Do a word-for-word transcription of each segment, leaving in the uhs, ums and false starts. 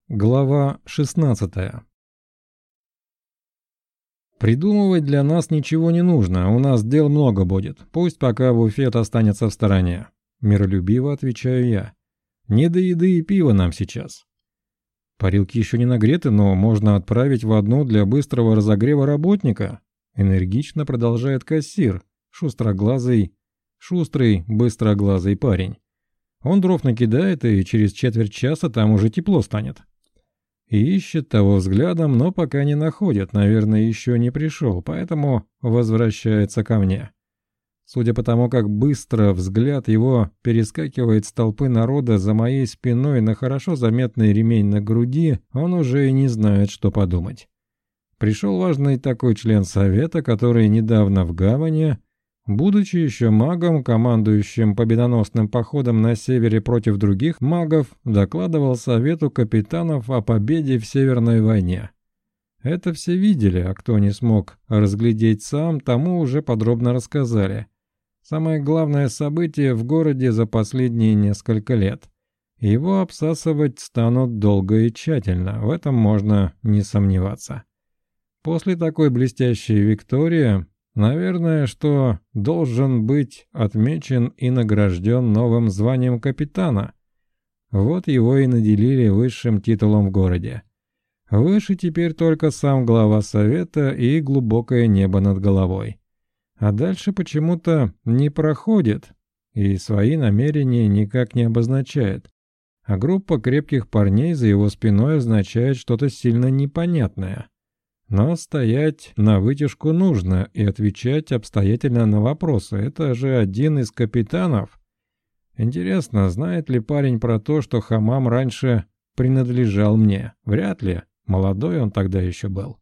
Глава шестнадцатая. Придумывать для нас ничего не нужно, у нас дел много будет. Пусть пока буфет останется в стороне. Миролюбиво отвечаю я. Не до еды и пива нам сейчас. Парилки еще не нагреты, но можно отправить в одну для быстрого разогрева работника. Энергично продолжает кассир, шустроглазый, шустрый, быстроглазый парень. Он дров накидает, и через четверть часа там уже тепло станет. И ищет того взглядом, но пока не находит, наверное, еще не пришел, поэтому возвращается ко мне. Судя по тому, как быстро взгляд его перескакивает с толпы народа за моей спиной на хорошо заметный ремень на груди, он уже и не знает, что подумать. Пришел важный такой член совета, который недавно в гавани, будучи еще магом, командующим победоносным походом на севере против других магов, докладывал совету капитанов о победе в Северной войне. Это все видели, а кто не смог разглядеть сам, тому уже подробно рассказали. Самое главное событие в городе за последние несколько лет. Его обсасывать станут долго и тщательно, в этом можно не сомневаться. После такой блестящей виктории, наверное, что должен быть отмечен и награжден новым званием капитана. Вот его и наделили высшим титулом в городе. Выше теперь только сам глава совета и глубокое небо над головой. А дальше почему-то не проходит и свои намерения никак не обозначает. А группа крепких парней за его спиной означает что-то сильно непонятное. Но стоять на вытяжку нужно и отвечать обстоятельно на вопросы. Это же один из капитанов. Интересно, знает ли парень про то, что хамам раньше принадлежал мне? Вряд ли. Молодой он тогда еще был.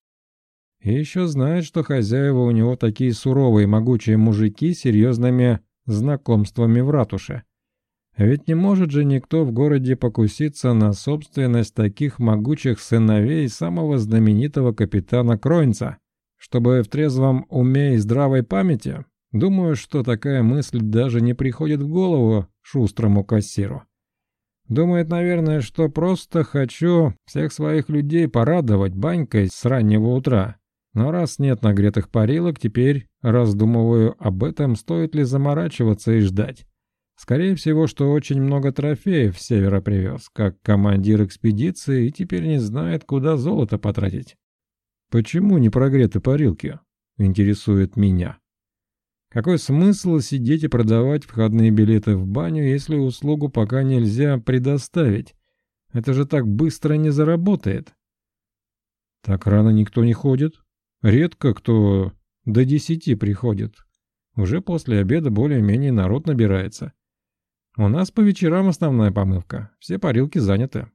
И еще знает, что хозяева у него такие суровые могучие мужики с серьезными знакомствами в ратуше. Ведь не может же никто в городе покуситься на собственность таких могучих сыновей самого знаменитого капитана Кроинца. Чтобы в трезвом уме и здравой памяти, думаю, что такая мысль даже не приходит в голову шустрому кассиру. Думает, наверное, что просто хочу всех своих людей порадовать банькой с раннего утра. Но раз нет нагретых парилок, теперь раздумываю об этом, стоит ли заморачиваться и ждать. Скорее всего, что очень много трофеев с севера привез, как командир экспедиции, и теперь не знает, куда золото потратить. Почему не прогреты парилки? Интересует меня. Какой смысл сидеть и продавать входные билеты в баню, если услугу пока нельзя предоставить? Это же так быстро не заработает. Так рано никто не ходит. Редко кто до десяти приходит. Уже после обеда более-менее народ набирается. У нас по вечерам основная помывка. Все парилки заняты.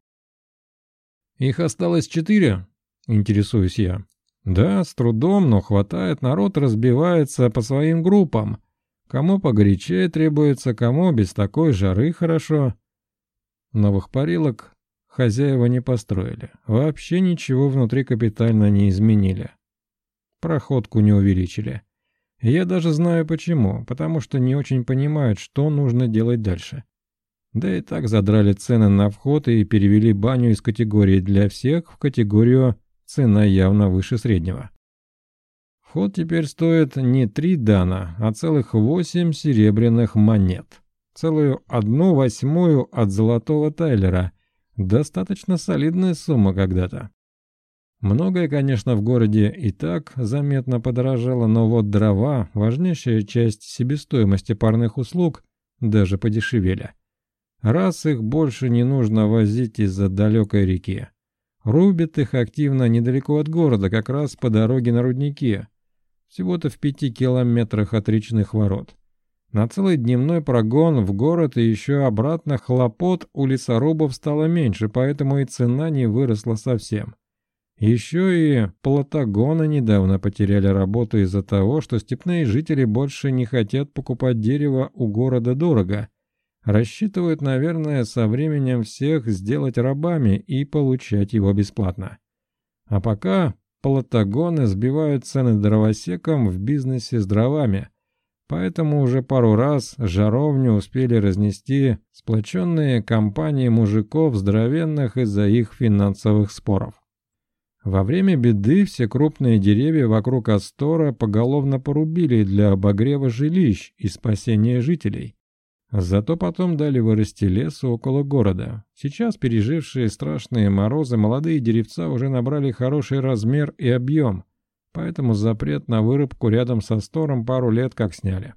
Их осталось четыре? Интересуюсь я. Да, с трудом, но хватает. Народ разбивается по своим группам. Кому погорячее требуется, кому без такой жары хорошо. Новых парилок хозяева не построили. Вообще ничего внутри капитально не изменили. Проходку не увеличили. Я даже знаю почему, потому что не очень понимают, что нужно делать дальше. Да и так задрали цены на вход и перевели баню из категории для всех в категорию «цена явно выше среднего». Вход теперь стоит не три дана, а целых восемь серебряных монет. Целую одну восьмую от золотого тайлера. Достаточно солидная сумма когда-то. Многое, конечно, в городе и так заметно подорожало, но вот дрова, важнейшая часть себестоимости парных услуг, даже подешевели. Раз их больше не нужно возить из-за далекой реки. Рубят их активно недалеко от города, как раз по дороге на рудники, всего-то в пяти километрах от речных ворот. На целый дневной прогон в город и еще обратно хлопот у лесорубов стало меньше, поэтому и цена не выросла совсем. Еще и платагоны недавно потеряли работу из-за того, что степные жители больше не хотят покупать дерево у города дорого. Рассчитывают, наверное, со временем всех сделать рабами и получать его бесплатно. А пока платагоны сбивают цены дровосекам в бизнесе с дровами. Поэтому уже пару раз жаровню успели разнести сплоченные компании мужиков здоровенных из-за их финансовых споров. Во время беды все крупные деревья вокруг Астора поголовно порубили для обогрева жилищ и спасения жителей. Зато потом дали вырасти лесу около города. Сейчас пережившие страшные морозы молодые деревца уже набрали хороший размер и объем, поэтому запрет на вырубку рядом со Астором пару лет как сняли.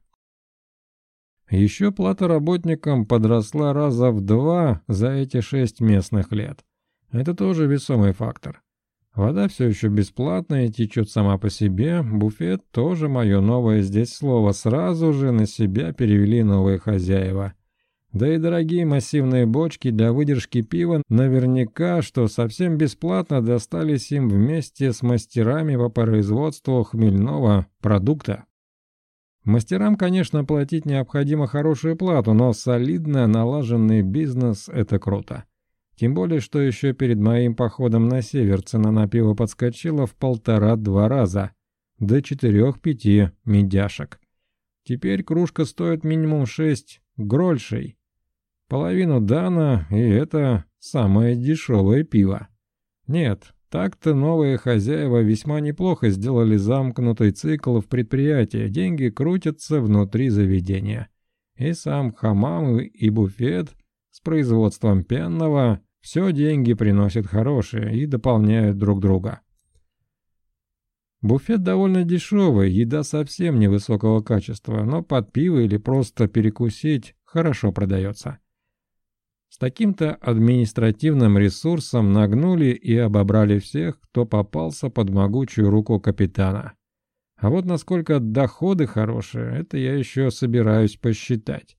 Еще плата работникам подросла раза в два за эти шесть местных лет. Это тоже весомый фактор. Вода все еще бесплатная и течет сама по себе, буфет тоже мое новое здесь слово, сразу же на себя перевели новые хозяева. Да и дорогие массивные бочки для выдержки пива наверняка, что совсем бесплатно достались им вместе с мастерами по производству хмельного продукта. Мастерам, конечно, платить необходимо хорошую плату, но солидно налаженный бизнес – это круто. Тем более, что еще перед моим походом на север цена на пиво подскочила в полтора-два раза, до четырех-пяти медяшек. Теперь кружка стоит минимум шесть грольшей, половину дана, и это самое дешевое пиво. Нет, так-то новые хозяева весьма неплохо сделали замкнутый цикл в предприятии, деньги крутятся внутри заведения. И сам хамам и буфет с производством пенного – все деньги приносят хорошие и дополняют друг друга. Буфет довольно дешевый, еда совсем невысокого качества, но под пиво или просто перекусить хорошо продается. С таким-то административным ресурсом нагнули и обобрали всех, кто попался под могучую руку капитана. А вот насколько доходы хорошие, это я еще собираюсь посчитать.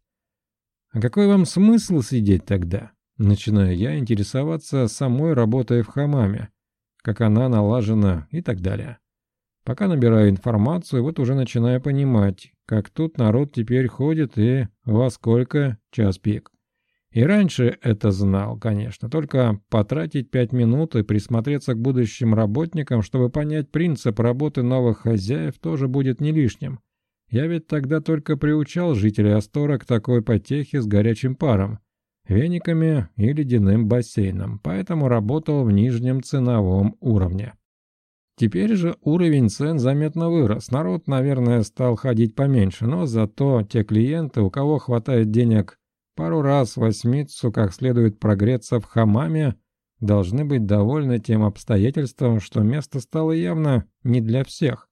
А какой вам смысл сидеть тогда? Начинаю я интересоваться самой работой в хамаме, как она налажена и так далее. Пока набираю информацию, вот уже начинаю понимать, как тут народ теперь ходит и во сколько час пик. И раньше это знал, конечно, только потратить пять минут и присмотреться к будущим работникам, чтобы понять принцип работы новых хозяев, тоже будет не лишним. Я ведь тогда только приучал жителей Астора к такой потехе с горячим паром, вениками и ледяным бассейном, поэтому работал в нижнем ценовом уровне. Теперь же уровень цен заметно вырос, народ, наверное, стал ходить поменьше, но зато те клиенты, у кого хватает денег пару раз в восьмицу как следует прогреться в хамаме, должны быть довольны тем обстоятельством, что место стало явно не для всех.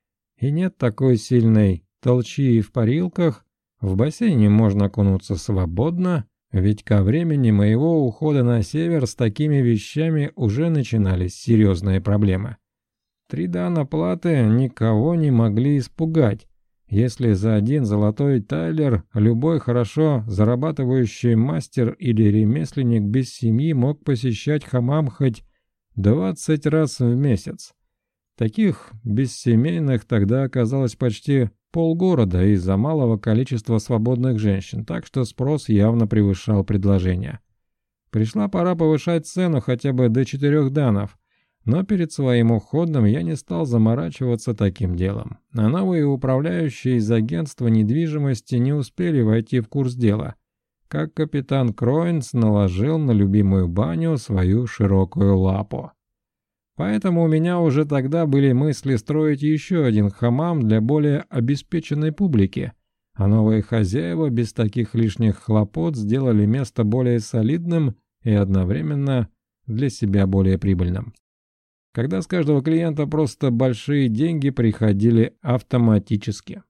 И нет такой сильной толчии в парилках, в бассейне можно окунуться свободно, ведь ко времени моего ухода на север с такими вещами уже начинались серьезные проблемы. Три дана платы никого не могли испугать, если за один золотой тайлер любой хорошо зарабатывающий мастер или ремесленник без семьи мог посещать хамам хоть двадцать раз в месяц. Таких бессемейных тогда оказалось почти полгорода из-за малого количества свободных женщин, так что спрос явно превышал предложение. Пришла пора повышать цену хотя бы до четырех данов, но перед своим уходом я не стал заморачиваться таким делом. А новые управляющие из агентства недвижимости не успели войти в курс дела, как капитан Кроинс наложил на любимую баню свою широкую лапу. Поэтому у меня уже тогда были мысли строить еще один хамам для более обеспеченной публики, а новые хозяева без таких лишних хлопот сделали место более солидным и одновременно для себя более прибыльным. Когда с каждого клиента просто большие деньги приходили автоматически.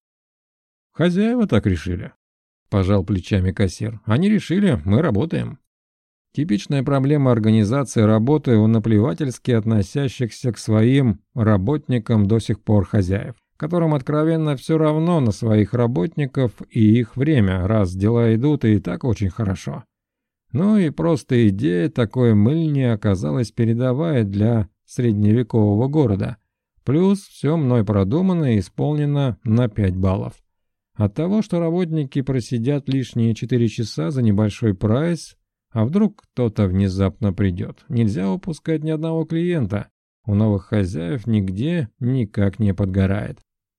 «Хозяева так решили», – пожал плечами кассир. «Они решили, мы работаем». Типичная проблема организации работы у наплевательски относящихся к своим работникам до сих пор хозяев, которым откровенно все равно на своих работников и их время, раз дела идут и так очень хорошо. Ну и просто идея такой мыльни оказалась передовая для средневекового города. Плюс все мной продумано и исполнено на пять баллов. От того, что работники просидят лишние четыре часа за небольшой прайс, а вдруг кто-то внезапно придет, нельзя упускать ни одного клиента. У новых хозяев нигде никак не подгорает.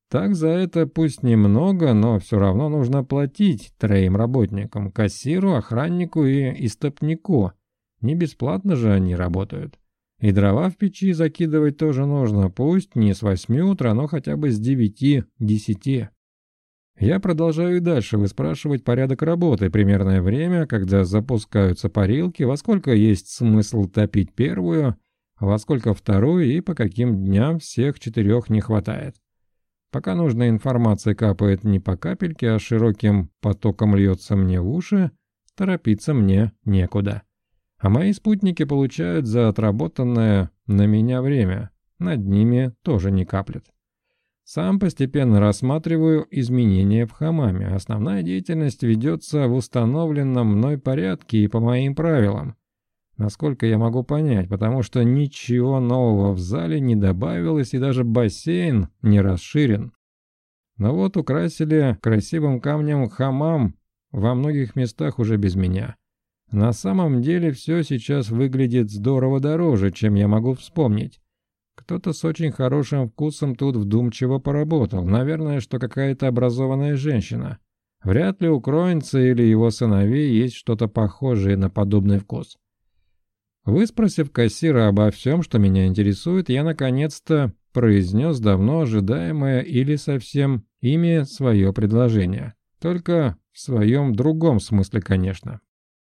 Так за это пусть немного, но все равно нужно платить троим работникам, кассиру, охраннику и истопнику. Не бесплатно же они работают. И дрова в печи закидывать тоже нужно, пусть не с восьми утра, но хотя бы с девяти-десяти. Я продолжаю и дальше выспрашивать порядок работы, примерное время, когда запускаются парилки, во сколько есть смысл топить первую, во сколько вторую и по каким дням всех четырех не хватает. Пока нужная информация капает не по капельке, а широким потоком льется мне в уши, торопиться мне некуда. А мои спутники получают за отработанное на меня время, над ними тоже не каплет. Сам постепенно рассматриваю изменения в хамаме. Основная деятельность ведется в установленном мной порядке и по моим правилам. Насколько я могу понять, потому что ничего нового в зале не добавилось и даже бассейн не расширен. Но вот украсили красивым камнем хамам во многих местах уже без меня. На самом деле все сейчас выглядит здорово дороже, чем я могу вспомнить. Кто-то с очень хорошим вкусом тут вдумчиво поработал. Наверное, что какая-то образованная женщина. Вряд ли у Кроинца или его сыновей есть что-то похожее на подобный вкус. Выспросив кассира обо всем, что меня интересует, я наконец-то произнес давно ожидаемое или совсем ими свое предложение. Только в своем другом смысле, конечно.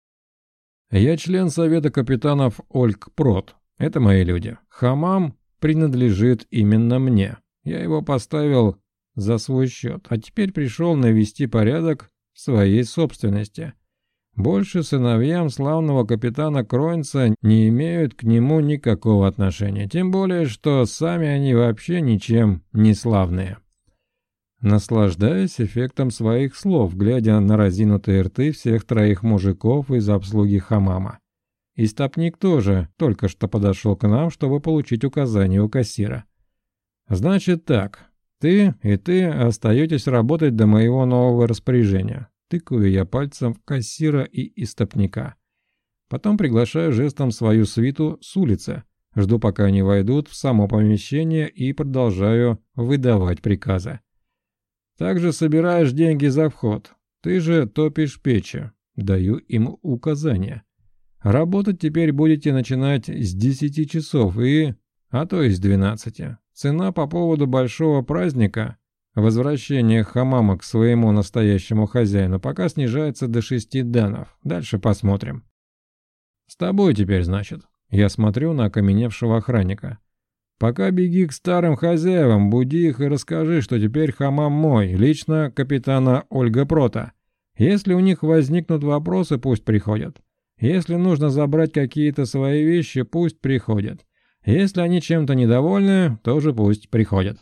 Я член совета капитанов Олькпрот. Это мои люди. Хамам принадлежит именно мне. Я его поставил за свой счет, а теперь пришел навести порядок в своей собственности. Больше сыновьям славного капитана Кроинца не имеют к нему никакого отношения, тем более, что сами они вообще ничем не славные. Наслаждаясь эффектом своих слов, глядя на разинутые рты всех троих мужиков из обслуги хамама. Истопник тоже только что подошел к нам, чтобы получить указание у кассира. «Значит так, ты и ты остаетесь работать до моего нового распоряжения». Тыкаю я пальцем в кассира и истопника. Потом приглашаю жестом свою свиту с улицы. Жду, пока они войдут в само помещение, и продолжаю выдавать приказы. Также собираешь деньги за вход. Ты же топишь печи. Даю им указания. Работать теперь будете начинать с десяти часов и... а то и с двенадцати. Цена по поводу большого праздника, возвращение хамама к своему настоящему хозяину, пока снижается до шести данов. Дальше посмотрим. С тобой теперь, значит. Я смотрю на окаменевшего охранника. Пока беги к старым хозяевам, буди их и расскажи, что теперь хамам мой, лично капитана Олькпрота. Если у них возникнут вопросы, пусть приходят. Если нужно забрать какие-то свои вещи, пусть приходят. Если они чем-то недовольны, тоже пусть приходят.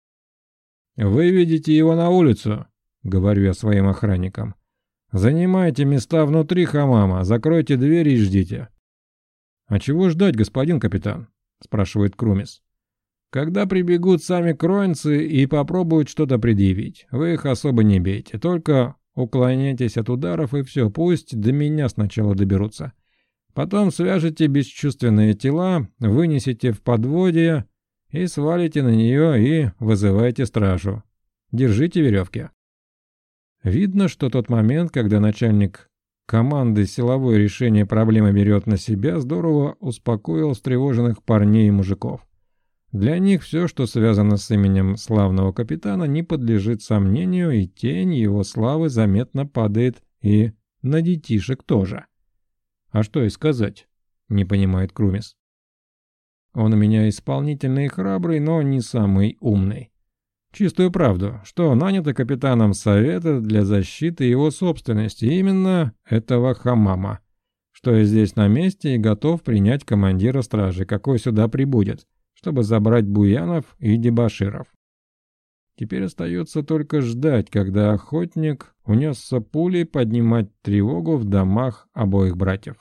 «Выведите его на улицу», — говорю я своим охранникам. «Занимайте места внутри хамама, закройте двери и ждите». «А чего ждать, господин капитан?» — спрашивает Крумис. «Когда прибегут сами кроинцы и попробуют что-то предъявить, вы их особо не бейте, только уклоняйтесь от ударов и все, пусть до меня сначала доберутся. Потом свяжете бесчувственные тела, вынесете в подводье и свалите на нее и вызывайте стражу. Держите веревки». Видно, что тот момент, когда начальник команды силовое решение проблемы берет на себя, здорово успокоил встревоженных парней и мужиков. Для них все, что связано с именем славного капитана, не подлежит сомнению, и тень его славы заметно падает и на детишек тоже. «А что и сказать?» — не понимает Крумис. «Он у меня исполнительный и храбрый, но не самый умный. Чистую правду, что нанято капитаном совета для защиты его собственности, именно этого хамама, что я здесь на месте и готов принять командира стражи, какой сюда прибудет, чтобы забрать буянов и дебоширов. Теперь остается только ждать, когда охотник унесся пулей поднимать тревогу в домах обоих братьев.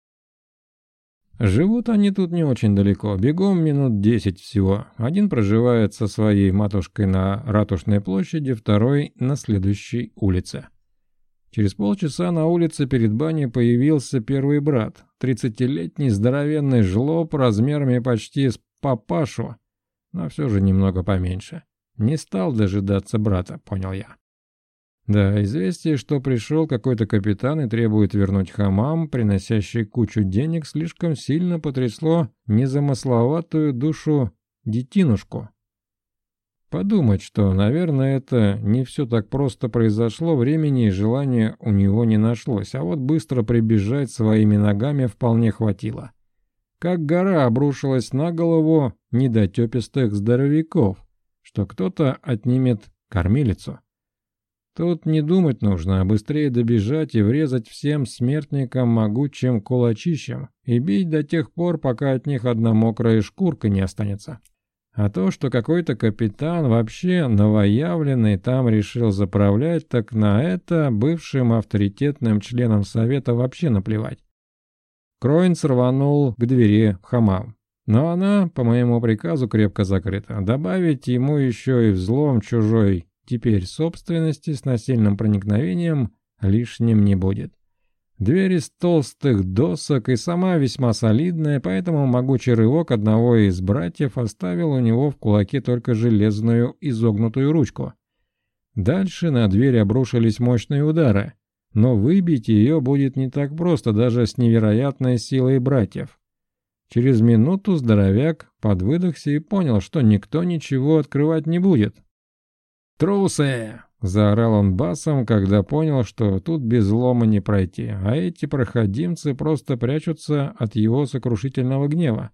Живут они тут не очень далеко, бегом минут десять всего. Один проживает со своей матушкой на Ратушной площади, второй на следующей улице. Через полчаса на улице перед баней появился первый брат, тридцатилетний здоровенный жлоб размерами почти с папашу, но все же немного поменьше. Не стал дожидаться брата, понял я. Да, известие, что пришел какой-то капитан и требует вернуть хамам, приносящий кучу денег, слишком сильно потрясло незамысловатую душу детинушку. Подумать, что, наверное, это не все так просто произошло, времени и желания у него не нашлось, а вот быстро прибежать своими ногами вполне хватило. Как гора обрушилась на голову недотепистых здоровяков, что кто-то отнимет кормилицу. Тут не думать нужно, а быстрее добежать и врезать всем смертникам могучим кулачищем и бить до тех пор, пока от них одна мокрая шкурка не останется. А то, что какой-то капитан, вообще новоявленный, там решил заправлять, так на это бывшим авторитетным членам совета вообще наплевать. Кроинц рванул к двери в хамам. Но она, по моему приказу, крепко закрыта. Добавить ему еще и взлом чужой теперь собственности с насильным проникновением лишним не будет. Дверь из толстых досок и сама весьма солидная, поэтому могучий рывок одного из братьев оставил у него в кулаке только железную изогнутую ручку. Дальше на дверь обрушились мощные удары, но выбить ее будет не так просто даже с невероятной силой братьев. Через минуту здоровяк подвыдохся и понял, что никто ничего открывать не будет. «Трусы!» — заорал он басом, когда понял, что тут без лома не пройти, а эти проходимцы просто прячутся от его сокрушительного гнева.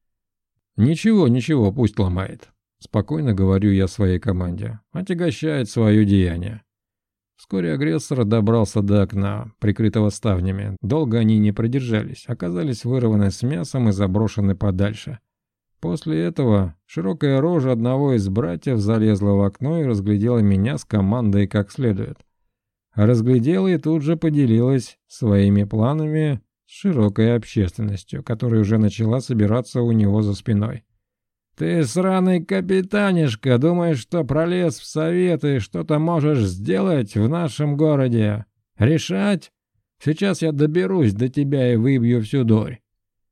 «Ничего, ничего, пусть ломает», — спокойно говорю я своей команде, — «отягощает свое деяние». Вскоре агрессор добрался до окна, прикрытого ставнями. Долго они не продержались, оказались вырваны с мясом и заброшены подальше. После этого широкая рожа одного из братьев залезла в окно и разглядела меня с командой как следует. Разглядела и тут же поделилась своими планами с широкой общественностью, которая уже начала собираться у него за спиной. «Ты, сраный капитанишка, думаешь, что пролез в совет и что-то можешь сделать в нашем городе? Решать? Сейчас я доберусь до тебя и выбью всю дурь.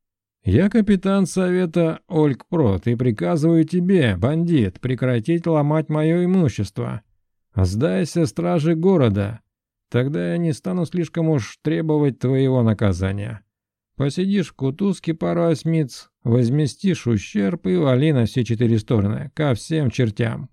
Я капитан совета Олькпрот и приказываю тебе, бандит, прекратить ломать мое имущество. Сдайся страже города, тогда я не стану слишком уж требовать твоего наказания. Посидишь в кутузке пару осьмиц, возместишь ущерб и вали на все четыре стороны, ко всем чертям».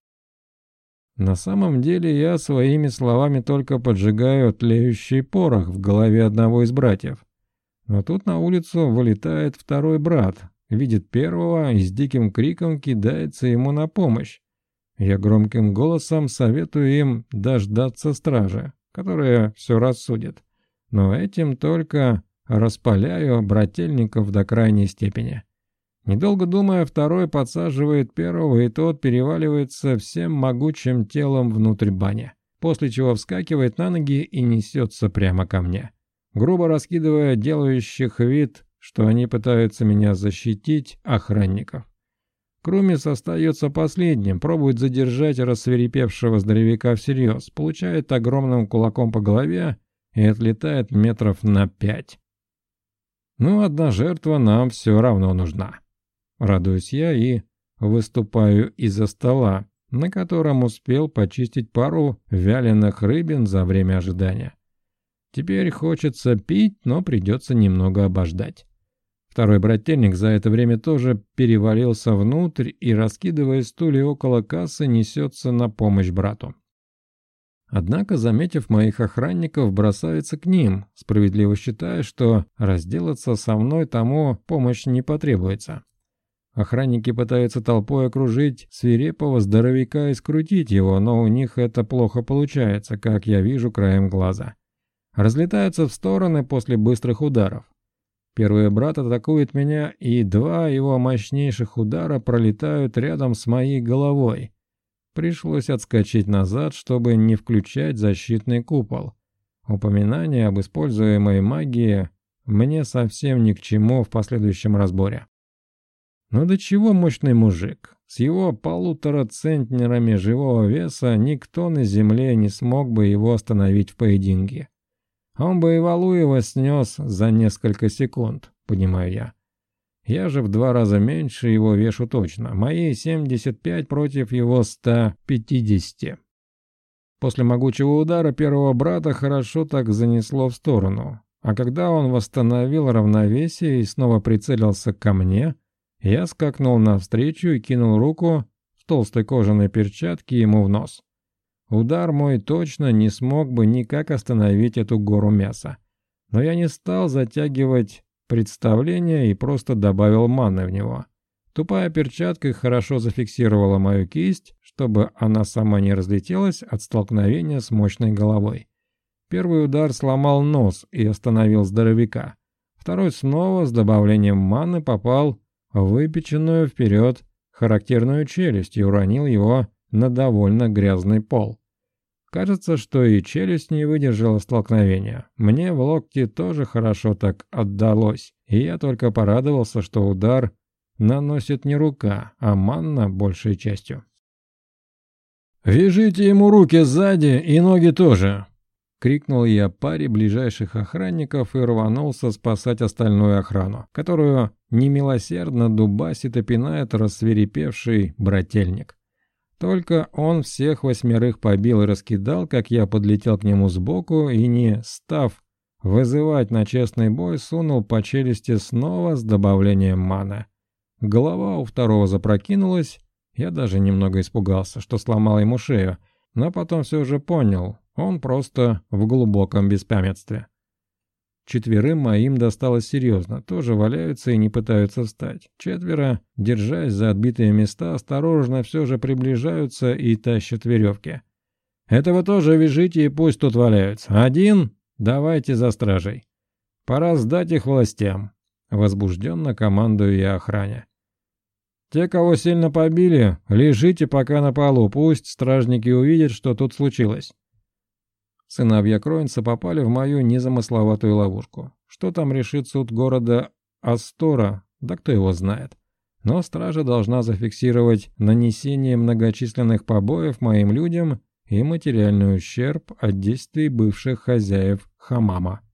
На самом деле я своими словами только поджигаю тлеющий порох в голове одного из братьев. Но тут на улицу вылетает второй брат, видит первого и с диким криком кидается ему на помощь. Я громким голосом советую им дождаться стражи, которая все рассудит. Но этим только распаляю брательников до крайней степени. Недолго думая, второй подсаживает первого, и тот переваливается всем могучим телом внутрь бани, после чего вскакивает на ноги и несется прямо ко мне, грубо раскидывая делающих вид, что они пытаются меня защитить, охранников. Крумис остается последним, пробует задержать рассвирепевшего здоровяка всерьез, получает огромным кулаком по голове и отлетает метров на пять. Ну, одна жертва нам все равно нужна. Радуюсь я и выступаю из-за стола, на котором успел почистить пару вяленых рыбин за время ожидания. Теперь хочется пить, но придется немного обождать. Второй брательник за это время тоже перевалился внутрь и, раскидывая стулья около кассы, несется на помощь брату. Однако, заметив моих охранников, бросается к ним, справедливо считая, что разделаться со мной тому помощь не потребуется. Охранники пытаются толпой окружить свирепого здоровяка и скрутить его, но у них это плохо получается, как я вижу краем глаза. Разлетаются в стороны после быстрых ударов. Первый брат атакует меня, и два его мощнейших удара пролетают рядом с моей головой. Пришлось отскочить назад, чтобы не включать защитный купол. Упоминание об используемой магии мне совсем ни к чему в последующем разборе. Но до чего мощный мужик? С его полутора центнерами живого веса никто на земле не смог бы его остановить в поединке. Он бы и Валуева снес за несколько секунд, понимаю я. Я же в два раза меньше его вешу точно. Мои семьдесят пять против его ста пятидесяти. После могучего удара первого брата хорошо так занесло в сторону. А когда он восстановил равновесие и снова прицелился ко мне, я скакнул навстречу и кинул руку в толстой кожаной перчатке ему в нос. Удар мой точно не смог бы никак остановить эту гору мяса. Но я не стал затягивать представление и просто добавил маны в него. Тупая перчатка хорошо зафиксировала мою кисть, чтобы она сама не разлетелась от столкновения с мощной головой. Первый удар сломал нос и остановил здоровяка. Второй снова с добавлением маны попал в выпеченную вперед характерную челюсть и уронил его на довольно грязный пол. Кажется, что и челюсть не выдержала столкновения. Мне в локте тоже хорошо так отдалось, и я только порадовался, что удар наносит не рука, а манна большей частью. «Вяжите ему руки сзади и ноги тоже!» — крикнул я паре ближайших охранников и рванулся спасать остальную охрану, которую немилосердно дубасит и пинает рассвирепевший брательник. Только он всех восьмерых побил и раскидал, как я подлетел к нему сбоку и, не став вызывать на честный бой, сунул по челюсти снова с добавлением маны. Голова у второго запрокинулась, я даже немного испугался, что сломал ему шею, но потом все же понял, он просто в глубоком беспамятстве. Четверым моим досталось серьезно, тоже валяются и не пытаются встать. Четверо, держась за отбитые места, осторожно все же приближаются и тащат веревки. «Этого тоже вяжите и пусть тут валяются. Один давайте за стражей. Пора сдать их властям», — возбужденно командую я охране. «Те, кого сильно побили, лежите пока на полу, пусть стражники увидят, что тут случилось». Сыновья Кроинца попали в мою незамысловатую ловушку. Что там решит суд города Астора, да кто его знает. Но стража должна зафиксировать нанесение многочисленных побоев моим людям и материальный ущерб от действий бывших хозяев хамама.